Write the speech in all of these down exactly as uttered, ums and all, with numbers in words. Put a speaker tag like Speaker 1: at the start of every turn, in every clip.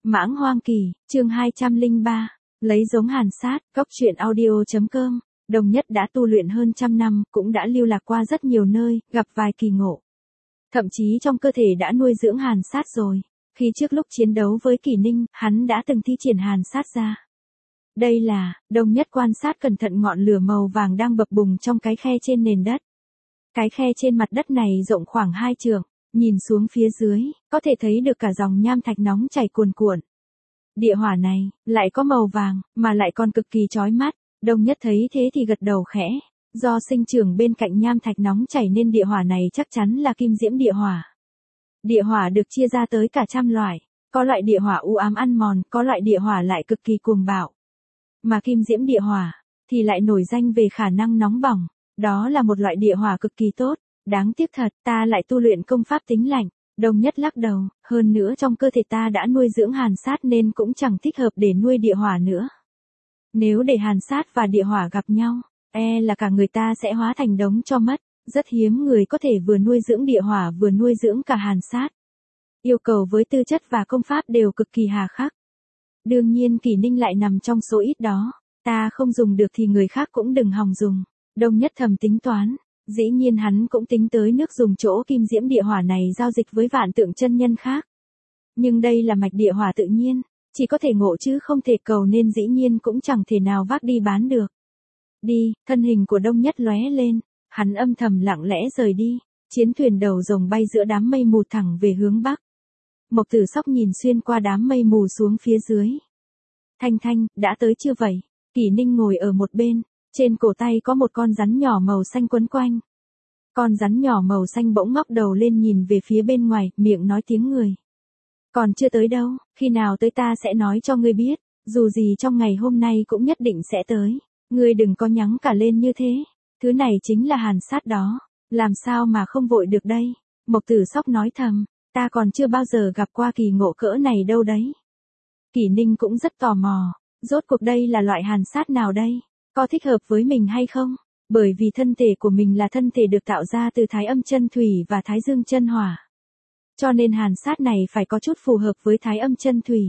Speaker 1: Mãng Hoang Kỳ, chương hai trăm lẻ ba, lấy giống hàn sát, góc truyện audio.com. Đồng Nhất đã tu luyện hơn trăm năm, cũng đã lưu lạc qua rất nhiều nơi, gặp vài kỳ ngộ. Thậm chí trong cơ thể đã nuôi dưỡng hàn sát rồi. Khi trước lúc chiến đấu với Kỳ Ninh, hắn đã từng thi triển hàn sát ra. Đây là, Đồng Nhất quan sát cẩn thận ngọn lửa màu vàng đang bập bùng trong cái khe trên nền đất. Cái khe trên mặt đất này rộng khoảng hai trượng, nhìn xuống phía dưới, có thể thấy được cả dòng nham thạch nóng chảy cuồn cuộn. Địa hỏa này, lại có màu vàng, mà lại còn cực kỳ chói mắt. Đồng Nhất thấy thế thì gật đầu khẽ. Do sinh trưởng bên cạnh nham thạch nóng chảy nên địa hỏa này chắc chắn là kim diễm địa hỏa. Địa hỏa được chia ra tới cả trăm loại. Có loại địa hỏa u ám ăn mòn, có loại địa hỏa lại cực kỳ cuồng bạo. Mà kim diễm địa hỏa, thì lại nổi danh về khả năng nóng bỏng. Đó là một loại địa hỏa cực kỳ tốt. Đáng tiếc thật, ta lại tu luyện công pháp tính lạnh. Đồng Nhất lắc đầu, hơn nữa trong cơ thể ta đã nuôi dưỡng hàn sát nên cũng chẳng thích hợp để nuôi địa hỏa nữa. Nếu để hàn sát và địa hỏa gặp nhau, e là cả người ta sẽ hóa thành đống tro mất. Rất hiếm người có thể vừa nuôi dưỡng địa hỏa vừa nuôi dưỡng cả hàn sát. Yêu cầu với tư chất và công pháp đều cực kỳ hà khắc. Đương nhiên Kỳ Ninh lại nằm trong số ít đó. Ta không dùng được thì người khác cũng đừng hòng dùng. Đồng Nhất thầm tính toán. Dĩ nhiên hắn cũng tính tới nước dùng chỗ kim diễm địa hỏa này giao dịch với vạn tượng chân nhân khác. Nhưng đây là mạch địa hỏa tự nhiên, chỉ có thể ngộ chứ không thể cầu nên dĩ nhiên cũng chẳng thể nào vác đi bán được. Đi, thân hình của Đồng Nhất lóe lên, hắn âm thầm lặng lẽ rời đi, chiến thuyền đầu rồng bay giữa đám mây mù thẳng về hướng bắc. Mộc Tử Sóc nhìn xuyên qua đám mây mù xuống phía dưới. Thanh Thanh, đã tới chưa vậy? Kỳ Ninh ngồi ở một bên. Trên cổ tay có một con rắn nhỏ màu xanh quấn quanh. Con rắn nhỏ màu xanh bỗng ngóc đầu lên nhìn về phía bên ngoài, miệng nói tiếng người. Còn chưa tới đâu, khi nào tới ta sẽ nói cho ngươi biết, dù gì trong ngày hôm nay cũng nhất định sẽ tới. Ngươi đừng có nhắng cả lên như thế, thứ này chính là hàn sát đó, làm sao mà không vội được đây. Mộc Tử Sóc nói thầm, ta còn chưa bao giờ gặp qua kỳ ngộ cỡ này đâu đấy. Kỳ Ninh cũng rất tò mò, rốt cuộc đây là loại hàn sát nào đây? Có thích hợp với mình hay không? Bởi vì thân thể của mình là thân thể được tạo ra từ thái âm chân thủy và thái dương chân hỏa. Cho nên hàn sát này phải có chút phù hợp với thái âm chân thủy.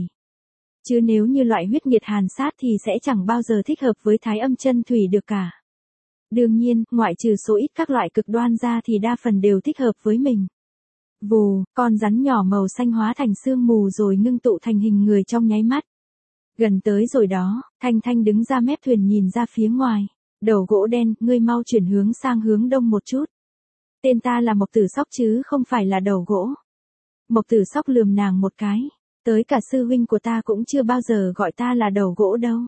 Speaker 1: Chứ nếu như loại huyết nhiệt hàn sát thì sẽ chẳng bao giờ thích hợp với thái âm chân thủy được cả. Đương nhiên, ngoại trừ số ít các loại cực đoan ra thì đa phần đều thích hợp với mình. Vù, con rắn nhỏ màu xanh hóa thành sương mù rồi ngưng tụ thành hình người trong nháy mắt. Gần tới rồi đó, Thanh Thanh đứng ra mép thuyền nhìn ra phía ngoài. Đầu gỗ đen, ngươi mau chuyển hướng sang hướng đông một chút. Tên ta là Mộc Tử Sóc chứ không phải là đầu gỗ. Mộc Tử Sóc lườm nàng một cái. Tới cả sư huynh của ta cũng chưa bao giờ gọi ta là đầu gỗ đâu.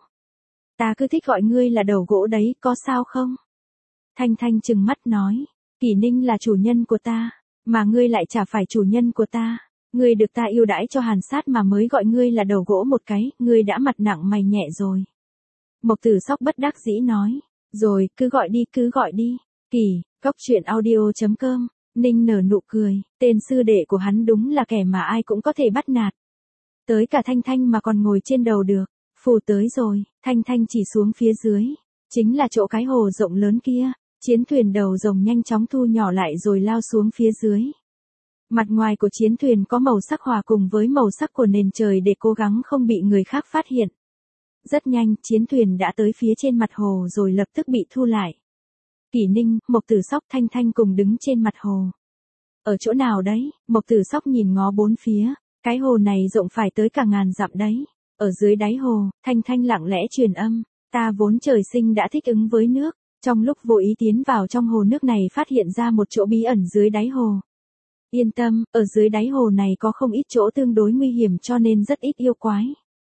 Speaker 1: Ta cứ thích gọi ngươi là đầu gỗ đấy, có sao không? Thanh Thanh trừng mắt nói. Kỳ Ninh là chủ nhân của ta, mà ngươi lại chả phải chủ nhân của ta. Ngươi được ta yêu đãi cho hàn sát mà mới gọi ngươi là đầu gỗ một cái, ngươi đã mặt nặng mày nhẹ rồi. Mộc Tử Sóc bất đắc dĩ nói, rồi, cứ gọi đi, cứ gọi đi. Kỳ, góc truyện audio.com, Ninh nở nụ cười, tên sư đệ của hắn đúng là kẻ mà ai cũng có thể bắt nạt. Tới cả Thanh Thanh mà còn ngồi trên đầu được, phù tới rồi, Thanh Thanh chỉ xuống phía dưới, chính là chỗ cái hồ rộng lớn kia, chiến thuyền đầu rồng nhanh chóng thu nhỏ lại rồi lao xuống phía dưới. Mặt ngoài của chiến thuyền có màu sắc hòa cùng với màu sắc của nền trời để cố gắng không bị người khác phát hiện. Rất nhanh, chiến thuyền đã tới phía trên mặt hồ rồi lập tức bị thu lại. Kỳ Ninh, Mộc Tử Sóc, Thanh Thanh cùng đứng trên mặt hồ. Ở chỗ nào đấy? Mộc Tử Sóc nhìn ngó bốn phía. Cái hồ này rộng phải tới cả ngàn dặm đấy. Ở dưới đáy hồ, Thanh Thanh lặng lẽ truyền âm. Ta vốn trời sinh đã thích ứng với nước. Trong lúc vô ý tiến vào trong hồ nước này phát hiện ra một chỗ bí ẩn dưới đáy hồ. Yên tâm, ở dưới đáy hồ này có không ít chỗ tương đối nguy hiểm cho nên rất ít yêu quái.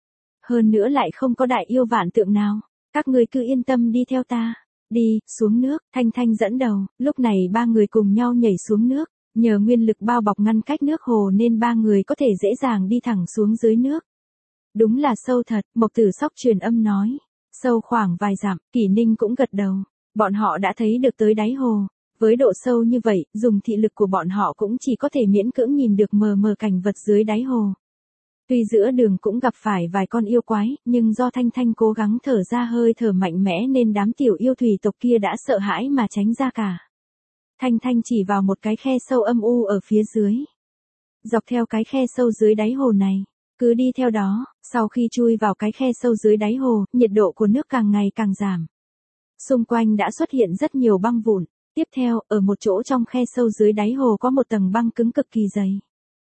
Speaker 1: Hơn nữa lại không có đại yêu vạn tượng nào. Các người cứ yên tâm đi theo ta. Đi, xuống nước, Thanh Thanh dẫn đầu. Lúc này ba người cùng nhau nhảy xuống nước. Nhờ nguyên lực bao bọc ngăn cách nước hồ nên ba người có thể dễ dàng đi thẳng xuống dưới nước. Đúng là sâu thật, Mộc Tử Sóc truyền âm nói. Sâu khoảng vài dặm, Kỳ Ninh cũng gật đầu. Bọn họ đã thấy được tới đáy hồ. Với độ sâu như vậy, dùng thị lực của bọn họ cũng chỉ có thể miễn cưỡng nhìn được mờ mờ cảnh vật dưới đáy hồ. Tuy giữa đường cũng gặp phải vài con yêu quái, nhưng do Thanh Thanh cố gắng thở ra hơi thở mạnh mẽ nên đám tiểu yêu thủy tộc kia đã sợ hãi mà tránh ra cả. Thanh Thanh chỉ vào một cái khe sâu âm u ở phía dưới. Dọc theo cái khe sâu dưới đáy hồ này, Cứ đi theo đó, sau khi chui vào cái khe sâu dưới đáy hồ, nhiệt độ của nước càng ngày càng giảm. Xung quanh đã xuất hiện rất nhiều băng vụn. Tiếp theo, ở một chỗ trong khe sâu dưới đáy hồ có một tầng băng cứng cực kỳ dày.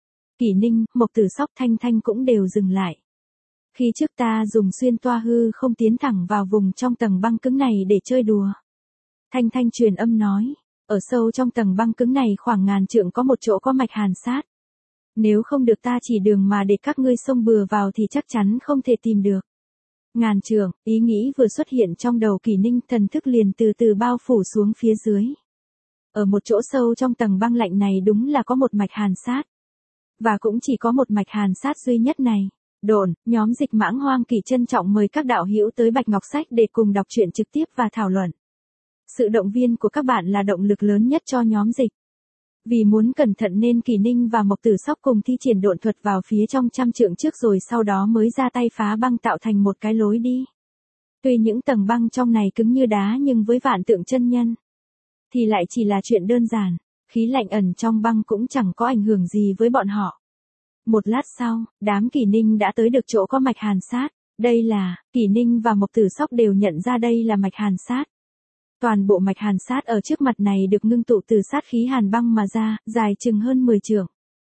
Speaker 1: Kỷ Ninh, Mộc Tử Sóc, Thanh Thanh cũng đều dừng lại. Khi trước ta dùng xuyên toa hư không tiến thẳng vào vùng trong tầng băng cứng này để chơi đùa. Thanh Thanh truyền âm nói, ở sâu trong tầng băng cứng này khoảng ngàn trượng có một chỗ có mạch hàn sát. Nếu không được ta chỉ đường mà để các ngươi xông bừa vào thì chắc chắn không thể tìm được. Ngàn trượng, ý nghĩ vừa xuất hiện trong đầu Kỷ Ninh, thần thức liền từ từ bao phủ xuống phía dưới. Ở một chỗ sâu trong tầng băng lạnh này đúng là có một mạch hàn sát. Và cũng chỉ có một mạch hàn sát duy nhất này. Đồn, nhóm Dịch Mãng Hoang Kỳ trân trọng mời các đạo hữu tới Bạch Ngọc Sách để cùng đọc truyện trực tiếp và thảo luận. Sự động viên của các bạn là động lực lớn nhất cho nhóm dịch. Vì muốn cẩn thận nên Kỷ Ninh và Mộc Tử Sóc cùng thi triển độn thuật vào phía trong trăm trượng trước rồi sau đó mới ra tay phá băng tạo thành một cái lối đi. Tuy những tầng băng trong này cứng như đá nhưng với vạn tượng chân nhân thì lại chỉ là chuyện đơn giản, khí lạnh ẩn trong băng cũng chẳng có ảnh hưởng gì với bọn họ. Một lát sau, đám Kỷ Ninh đã tới được chỗ có mạch hàn sát. Đây là, Kỷ Ninh và Mộc Tử Sóc đều nhận ra đây là mạch hàn sát. Toàn bộ mạch hàn sát ở trước mặt này được ngưng tụ từ sát khí hàn băng mà ra, dài chừng hơn mười trượng.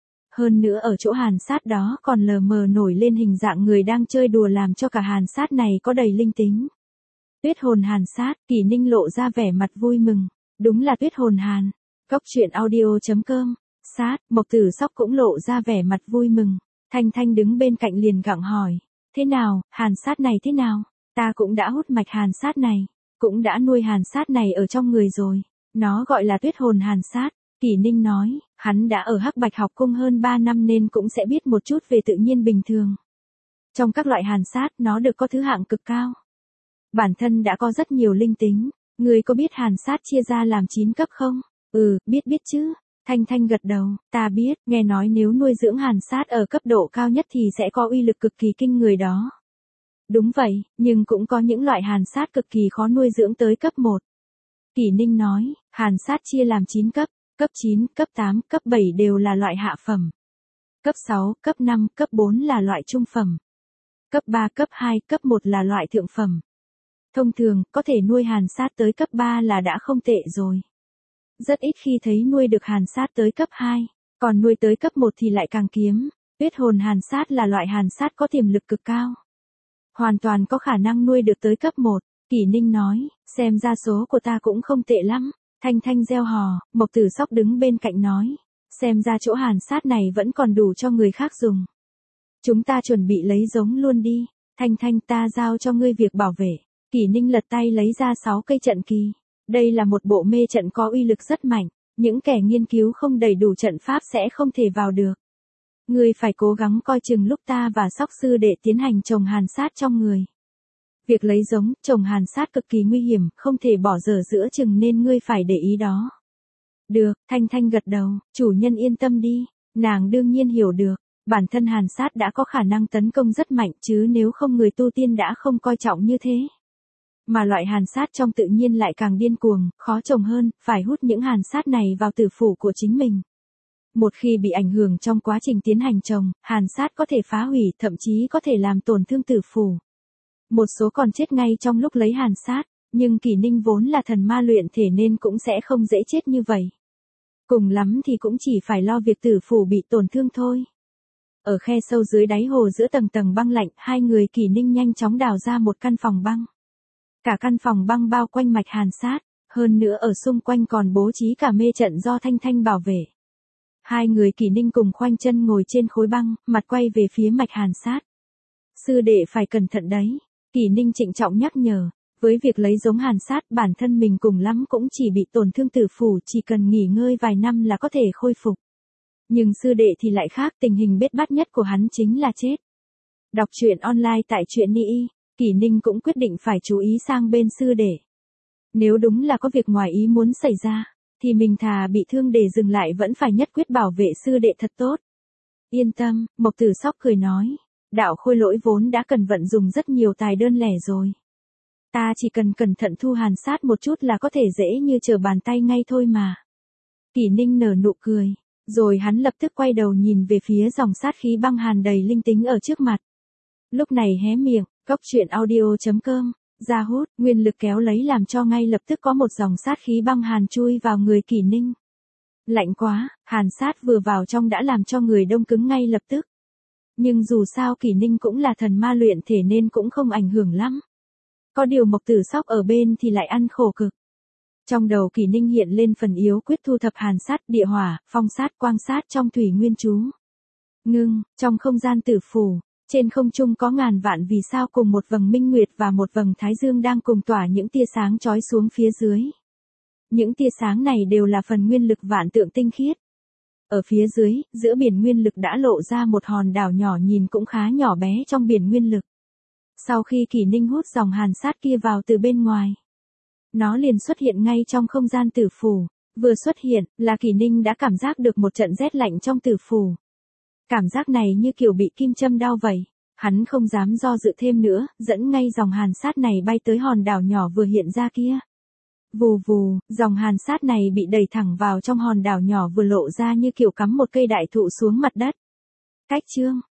Speaker 1: Hơn nữa ở chỗ hàn sát đó còn lờ mờ nổi lên hình dạng người đang chơi đùa làm cho cả hàn sát này có đầy linh tính. Tuyết hồn hàn sát, Kỷ Ninh lộ ra vẻ mặt vui mừng. Đúng là tuyết hồn hàn. Cốc truyện audio chấm com. Sát, Mộc Tử Sóc cũng lộ ra vẻ mặt vui mừng. Thanh Thanh đứng bên cạnh liền gặng hỏi. Thế nào, hàn sát này thế nào? Ta cũng đã hút mạch hàn sát này. Cũng đã nuôi hàn sát này ở trong người rồi. Nó gọi là tuyết hồn hàn sát. Kỷ Ninh nói, hắn đã ở Hắc Bạch học cung hơn ba năm nên cũng sẽ biết một chút về tự nhiên bình thường. Trong các loại hàn sát, nó được có thứ hạng cực cao. Bản thân đã có rất nhiều linh tính. Người có biết hàn sát chia ra làm chín cấp không? Ừ, biết biết chứ. Thanh Thanh gật đầu, ta biết, nghe nói nếu nuôi dưỡng hàn sát ở cấp độ cao nhất thì sẽ có uy lực cực kỳ kinh người đó. Đúng vậy, nhưng cũng có những loại hàn sát cực kỳ khó nuôi dưỡng tới cấp một. Kỷ Ninh nói, hàn sát chia làm chín cấp, cấp chín, cấp tám, cấp bảy đều là loại hạ phẩm. Cấp sáu, cấp năm, cấp bốn là loại trung phẩm. Cấp ba, cấp hai, cấp một là loại thượng phẩm. Thông thường, có thể nuôi hàn sát tới cấp ba là đã không tệ rồi. Rất ít khi thấy nuôi được hàn sát tới cấp hai, còn nuôi tới cấp một thì lại càng kiếm. Tuyết hồn hàn sát là loại hàn sát có tiềm lực cực cao. Hoàn toàn có khả năng nuôi được tới cấp một, Kỷ Ninh nói, xem ra số của ta cũng không tệ lắm. Thanh Thanh reo hò, Mộc Tử Sóc đứng bên cạnh nói, xem ra chỗ hàn sát này vẫn còn đủ cho người khác dùng. Chúng ta chuẩn bị lấy giống luôn đi, Thanh Thanh ta giao cho ngươi việc bảo vệ. Kỷ Ninh lật tay lấy ra sáu cây trận kỳ. Đây là một bộ mê trận có uy lực rất mạnh, những kẻ nghiên cứu không đầy đủ trận pháp sẽ không thể vào được. Ngươi phải cố gắng coi chừng lúc ta và Sóc sư đệ tiến hành trồng hàn sát trong người. Việc lấy giống, trồng hàn sát cực kỳ nguy hiểm, không thể bỏ dở giữa chừng nên ngươi phải để ý đó. Được, Thanh Thanh gật đầu, chủ nhân yên tâm đi, nàng đương nhiên hiểu được, bản thân hàn sát đã có khả năng tấn công rất mạnh chứ nếu không người tu tiên đã không coi trọng như thế. Mà loại hàn sát trong tự nhiên lại càng điên cuồng, khó trồng hơn, phải hút những hàn sát này vào tử phủ của chính mình. Một khi bị ảnh hưởng trong quá trình tiến hành trồng, hàn sát có thể phá hủy, thậm chí có thể làm tổn thương tử phủ. Một số còn chết ngay trong lúc lấy hàn sát, nhưng Kỷ Ninh vốn là thần ma luyện thể nên cũng sẽ không dễ chết như vậy. Cùng lắm thì cũng chỉ phải lo việc tử phủ bị tổn thương thôi. Ở khe sâu dưới đáy hồ giữa tầng tầng băng lạnh, hai người Kỷ Ninh nhanh chóng đào ra một căn phòng băng. Cả căn phòng băng bao quanh mạch hàn sát, hơn nữa ở xung quanh còn bố trí cả mê trận do Thanh Thanh bảo vệ. Hai người Kỷ Ninh cùng khoanh chân ngồi trên khối băng, mặt quay về phía mạch hàn sát. Sư đệ phải cẩn thận đấy, Kỷ Ninh trịnh trọng nhắc nhở, với việc lấy giống hàn sát bản thân mình cùng lắm cũng chỉ bị tổn thương tử phủ, chỉ cần nghỉ ngơi vài năm là có thể khôi phục. Nhưng sư đệ thì lại khác, tình hình bết bát nhất của hắn chính là chết. Đọc truyện online tại truyện Ni, Kỷ Ninh cũng quyết định phải chú ý sang bên sư đệ. Nếu đúng là có việc ngoài ý muốn xảy ra, thì mình thà bị thương để dừng lại vẫn phải nhất quyết bảo vệ sư đệ thật tốt. Yên tâm, Mộc Tử Sóc cười nói, đạo khôi lỗi vốn đã cần vận dùng rất nhiều tài đơn lẻ rồi. Ta chỉ cần cẩn thận thu hàn sát một chút là có thể dễ như trở bàn tay ngay thôi mà. Kỷ Ninh nở nụ cười, Rồi hắn lập tức quay đầu nhìn về phía dòng sát khí băng hàn đầy linh tính ở trước mặt. Lúc này hé miệng, cốc truyện audio chấm com, ra hút, nguyên lực kéo lấy làm cho ngay lập tức có một dòng sát khí băng hàn chui vào người Kỷ Ninh. Lạnh quá, hàn sát vừa vào trong đã làm cho người đông cứng ngay lập tức. Nhưng dù sao Kỷ Ninh cũng là thần ma luyện thể nên cũng không ảnh hưởng lắm. Có điều Mộc Tử Sóc ở bên thì lại ăn khổ cực. Trong đầu Kỷ Ninh hiện lên phần yếu quyết thu thập hàn sát, địa hỏa, phong sát, quang sát trong thủy nguyên chú. Ngưng, trong không gian tử phủ, trên không trung có ngàn vạn vì sao cùng một vầng minh nguyệt và một vầng thái dương đang cùng tỏa những tia sáng chói xuống phía dưới. Những tia sáng này đều là phần nguyên lực vạn tượng tinh khiết. Ở phía dưới, giữa biển nguyên lực đã lộ ra một hòn đảo nhỏ nhìn cũng khá nhỏ bé trong biển nguyên lực. Sau khi Kỷ Ninh hút dòng hàn sát kia vào từ bên ngoài, nó liền xuất hiện ngay trong không gian tử phủ. Vừa xuất hiện là Kỷ Ninh đã cảm giác được một trận rét lạnh trong tử phủ. Cảm giác này như kiểu bị kim châm đau vậy. Hắn không dám do dự thêm nữa, dẫn ngay dòng hàn sát này bay tới hòn đảo nhỏ vừa hiện ra kia. Vù vù, dòng hàn sát này bị đẩy thẳng vào trong hòn đảo nhỏ vừa lộ ra như kiểu cắm một cây đại thụ xuống mặt đất. Cách chương